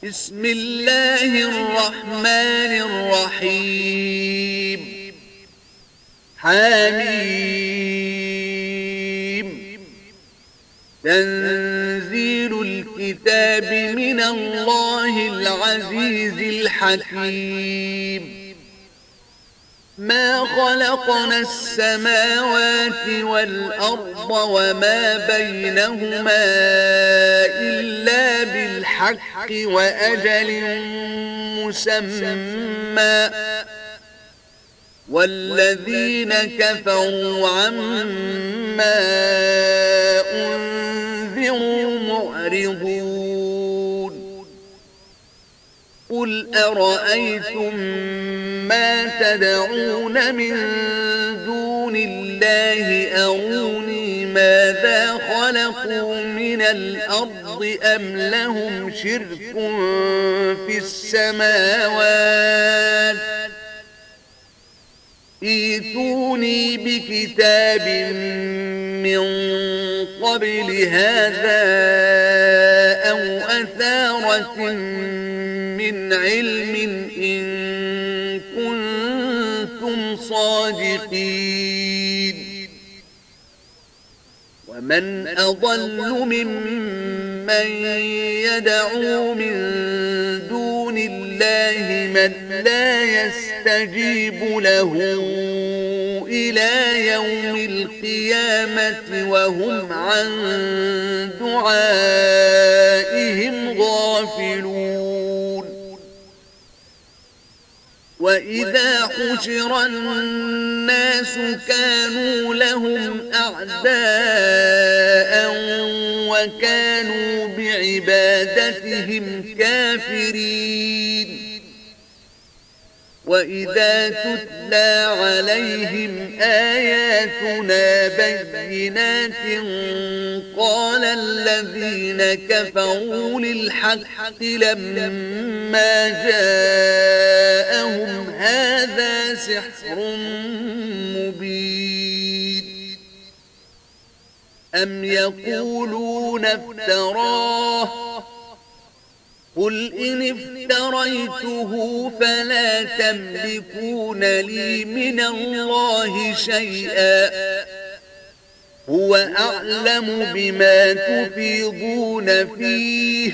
بسم الله الرحمن الرحيم حميم تنزيل الكتاب من الله العزيز الحكيم ما خلقنا السماوات والأرض وما بينهما إلا بالحق وأجل مسمى والذين كفروا عما أنذروا معرضون قل أرأيتم ما تدعون من دون الله أروني ماذا خلقوا من الأرض أم لهم شرك في السماوات ائتوني بكتاب من قبل هذا أو أثارة من علم إن كنتم صادقين ومن أضل ممن يدعو من دون الله من لا يستجيب له إلى يوم القيامة وهم عن دعائهم غافلون وإذا حشر الناس كانوا لهم أعداء وكانوا بعبادتهم كافرين وإذا تتلى عليهم آياتنا بينات قال الذين كفروا للحق لما جاءهم هذا سحر مبين أم يقولون افتراه قل إن افتريته فلا تملكون لي من الله شيئا هو أعلم بما تفيضون فيه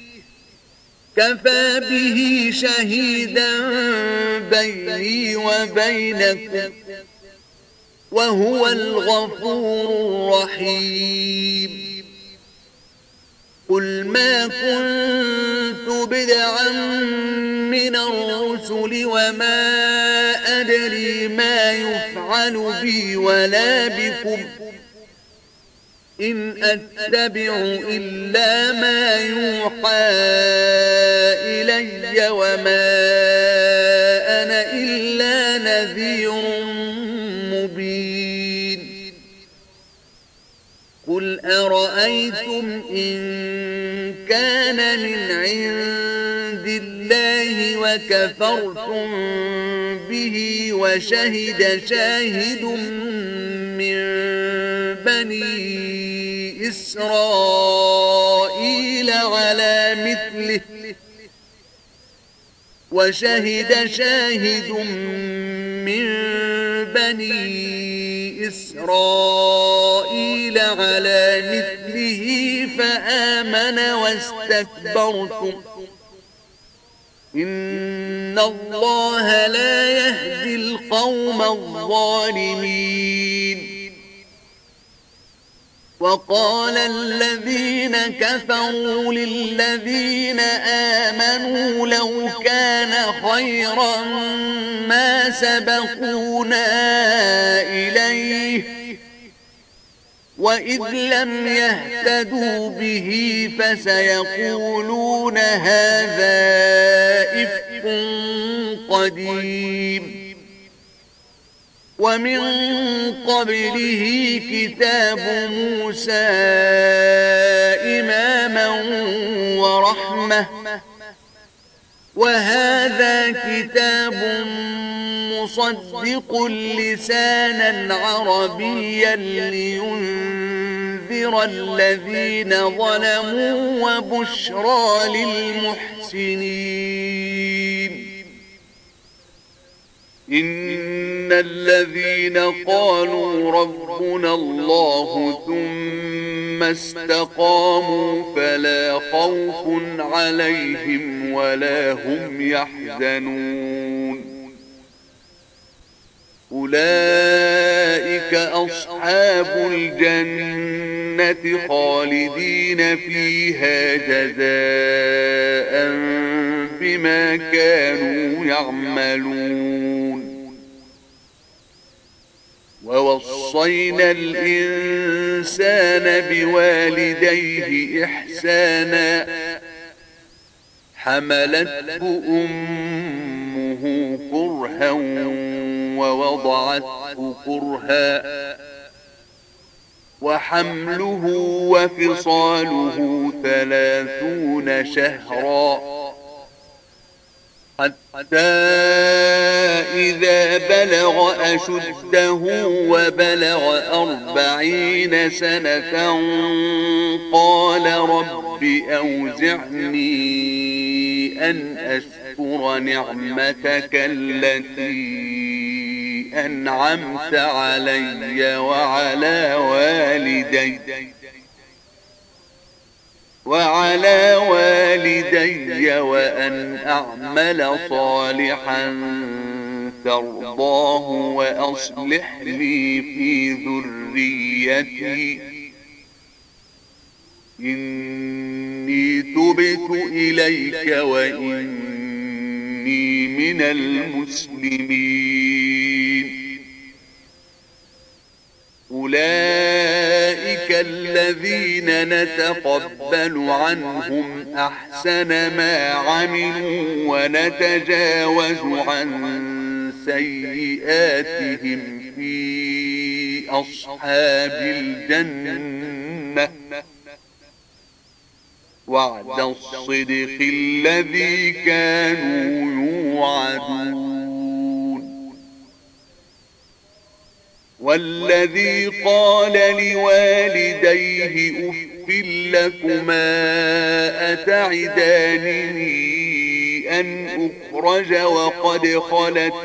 كفى به شهيدا بيني وبينكم وهو الغفور الرحيم قل ما كنت بدعا من الرسل وما أدري ما يفعل بي ولا بكم إن أتبع إلا ما يوحى إلي وما أنا إلا نذير مبين قل أرأيتم إن كان من عند الله وكفرتم به وشهد شاهد من بني إسرائيل على مثله وشهد شاهد من بني إسرائيل على مثله فآمن واستكبرتم إن الله لا يهدي القوم الظالمين وقال الذين كفروا للذين آمنوا لو كان خيرا ما سبقونا إليه وإذ لم يهتدوا به فسيقولون هذا إفك قديم ومن قبله كتاب موسى إماما ورحمة وهذا كتاب مصدق لسانا عربيا لينذر لينذر الذين ظلموا وبشرى للمحسنين. إن الذين قالوا ربنا الله ثم استقاموا فلا خوف عليهم ولا هم يحزنون. أولئك أصحاب الجنة خالدين فيها جزاء بما كانوا يعملون. ووصينا الإنسان بوالديه إحسانا حملته أمه كرها ووضعته كرها وحمله وفصاله 30 شهرا حتى إذا بلغ أشده وبلغ 40 سنة قال رب أوزعني أن أشكر نعمتك التي أنعمت علي وعلى والدي وأن أعمل صالحا ترضاه وأصلح لي في ذريتي إني تبت إليك وإني من المسلمين. أولئك الذين نتقبل عنهم أحسن ما عملوا ونتجاوز عن سيئاتهم في أصحاب الجنة وعد الصدق الذي كانوا يوعدون. والذي قال لوالديه أف لكما أتعدانني أن أخرج وقد خلت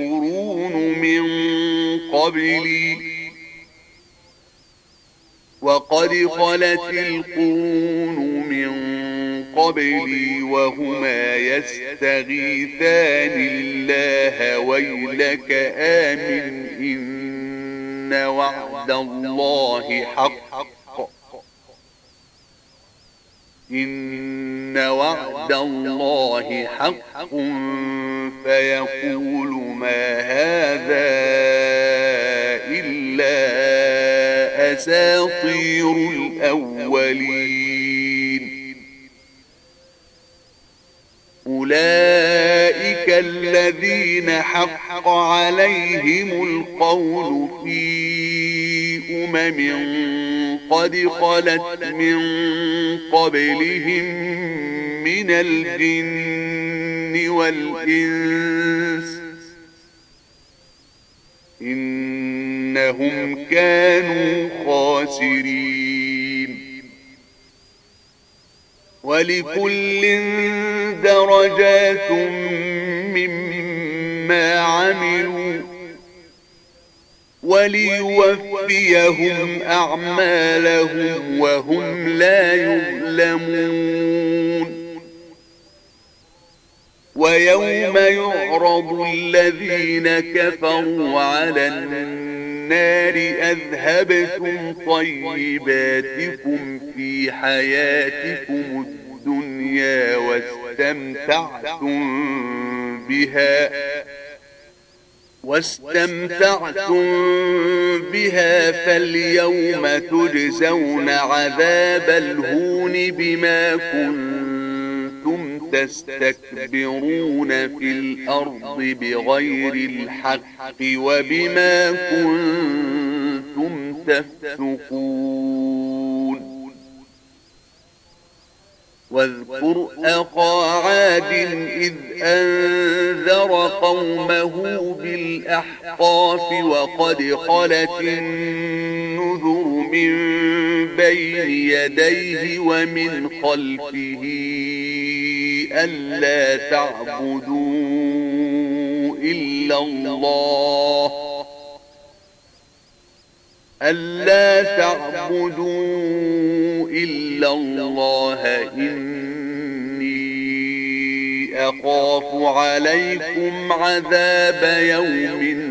القرون من قبلي وهما يستغيثان الله ويلك آمن إن وعد الله حق فيقول ما هذا إلا أساطير الأولين. أولئك الذين حق عليهم القول في قد خلت من قبلهم من الجن والإنس إنهم كانوا خاسرين. ولكل درجات مما عملوا وليوفيهم أعمالهم وهم لا يظلمون. ويوم يعرض الذين كفروا على النار أذهبتم طيباتكم في حياتكم الدنيا واستمتعتم بها فاليوم تجزون عذاب الهون بما كنتم تستكبرون في الأرض بغير الحق وبما كنتم تفسقون. واذكر أخا عاد إذ أنذر قومه بالأحقاف وقد خلت النذر من بين يديه ومن خلفه ألا تعبدوا إلا الله إني أخاف عليكم عذاب يوم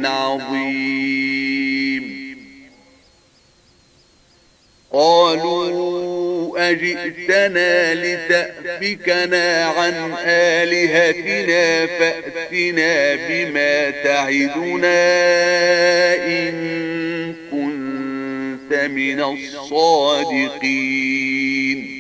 عظيم. قالوا أجئتنا لتأفكنا عن آلهتنا فأتنا بما تعدنا إن كنت من الصادقين.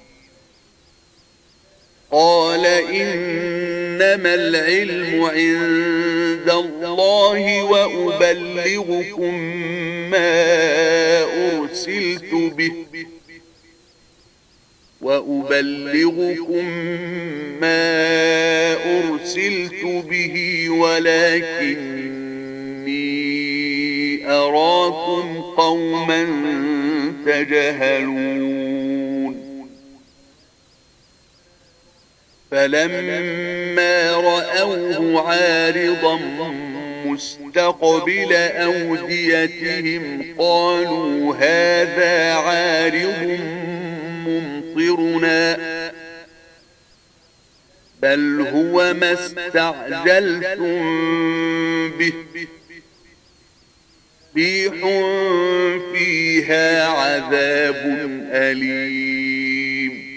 قال إنما العلم عند الله وأبلغكم ما أرسلت به ولكني أراكم قوما تجهلون. فلما رأوه عارضا مستقبل أوديتهم قالوا هذا عارض ممطرنا بل هو ما استعجلتم به ريح فيها عذاب أليم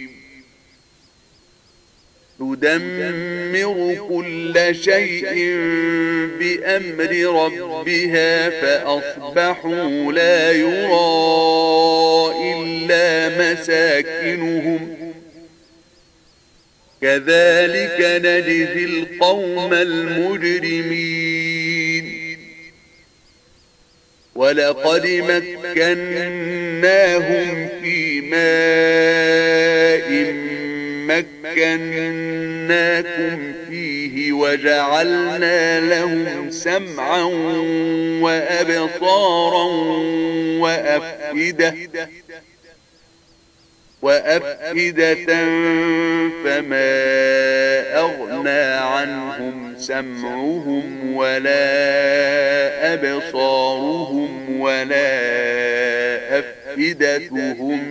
تدمر كل شيء بأمر ربها فأصبحوا لا يرى إلا مساكنهم كذلك نجزي القوم المجرمين. ولقد مكناهم في ماء مكناكم فيه وجعلنا لهم سمعا وأبصارا وأفئدة فما أغنى عنهم سمعهم ولا أبصارهم ولا أفئدتهم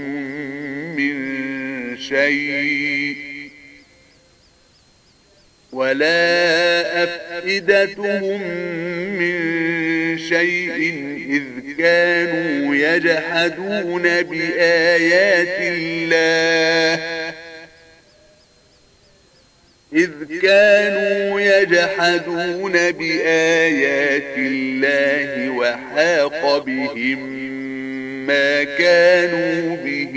من شيء إذ كانوا يجحدون بآيات الله وحاق بهم ما كانوا به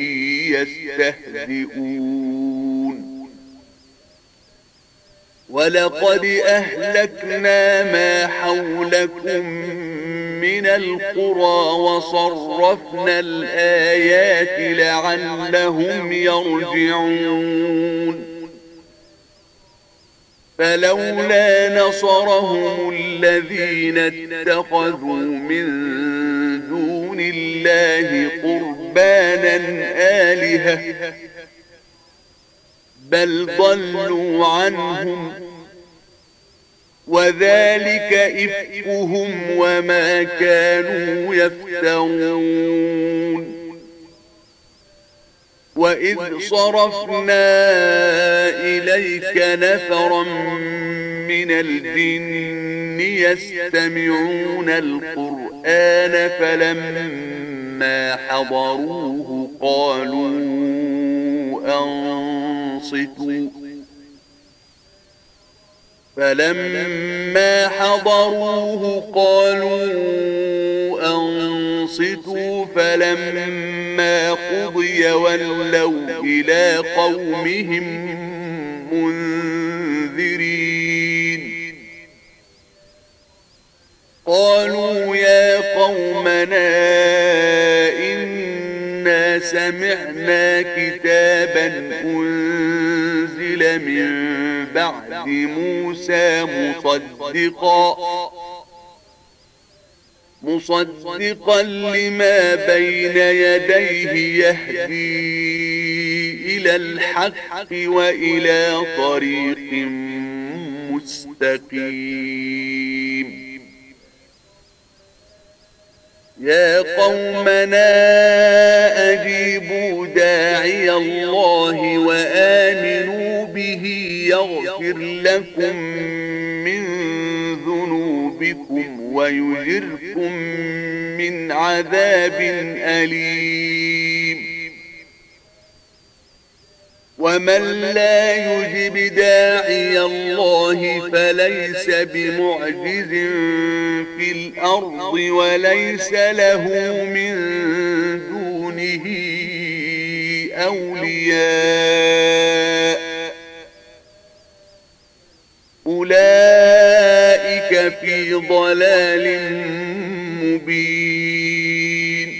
يستهزئون. ولقد أهلكنا ما حولكم من القرى وصرفنا الآيات لعلهم يرجعون. فلولا نصرهم الذين اتخذوا من دون الله قربانا آلهة بل ضلوا عنهم وذلك إفكهم وما كانوا يفترون. وإذ صرفنا إليك نفرا من الجن يستمعون القرآن فلما حضروه قالوا أنصتوا فلما قضي ولوا إلى قومهم منذرين. قالوا يا قومنا إنا سمعنا كتابا أنزل من بعد مصدقا لما بين يديه يهدي إلى الحق وإلى طريق مستقيم. يا قومنا أجيبوا داعي الله وآمنوا به يغفر لكم من ذنوبكم ويجركم من عذاب أليم. ومن لا يجب داعي الله فليس بمعجز في الأرض وليس له من دونه أولياء أولئك في ضلال مبين.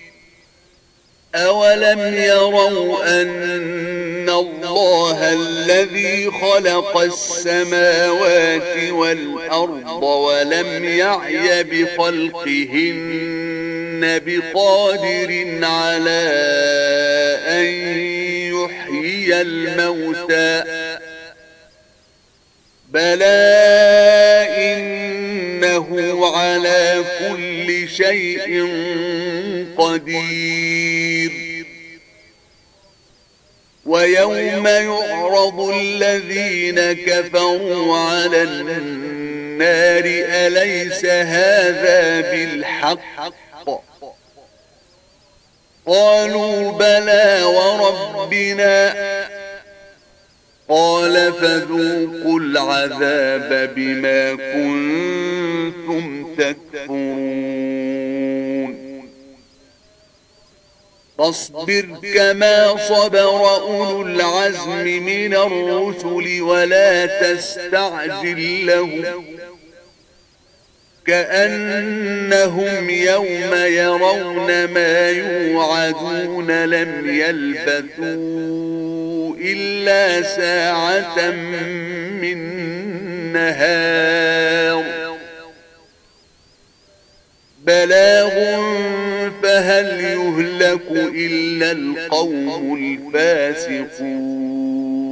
أولم يروا أن الله الذي خلق السماوات والأرض ولم يعي بخلقهن بقادر على أن يحيي الموتى بلى إنه على كل شيء قدير. ويوم يعرض الذين كفروا على النار أليس هذا بالحق قالوا بلى وربنا قال فذوقوا العذاب بما كنتم تكفرون. فاصبر كما صبر أولو العزم من الرسل ولا تستعجل لهم كأنهم يوم يرون ما يوعدون لم يلبثوا إلا ساعة من نهار بلاغ فهل يهلك إلا القوم الفاسقون.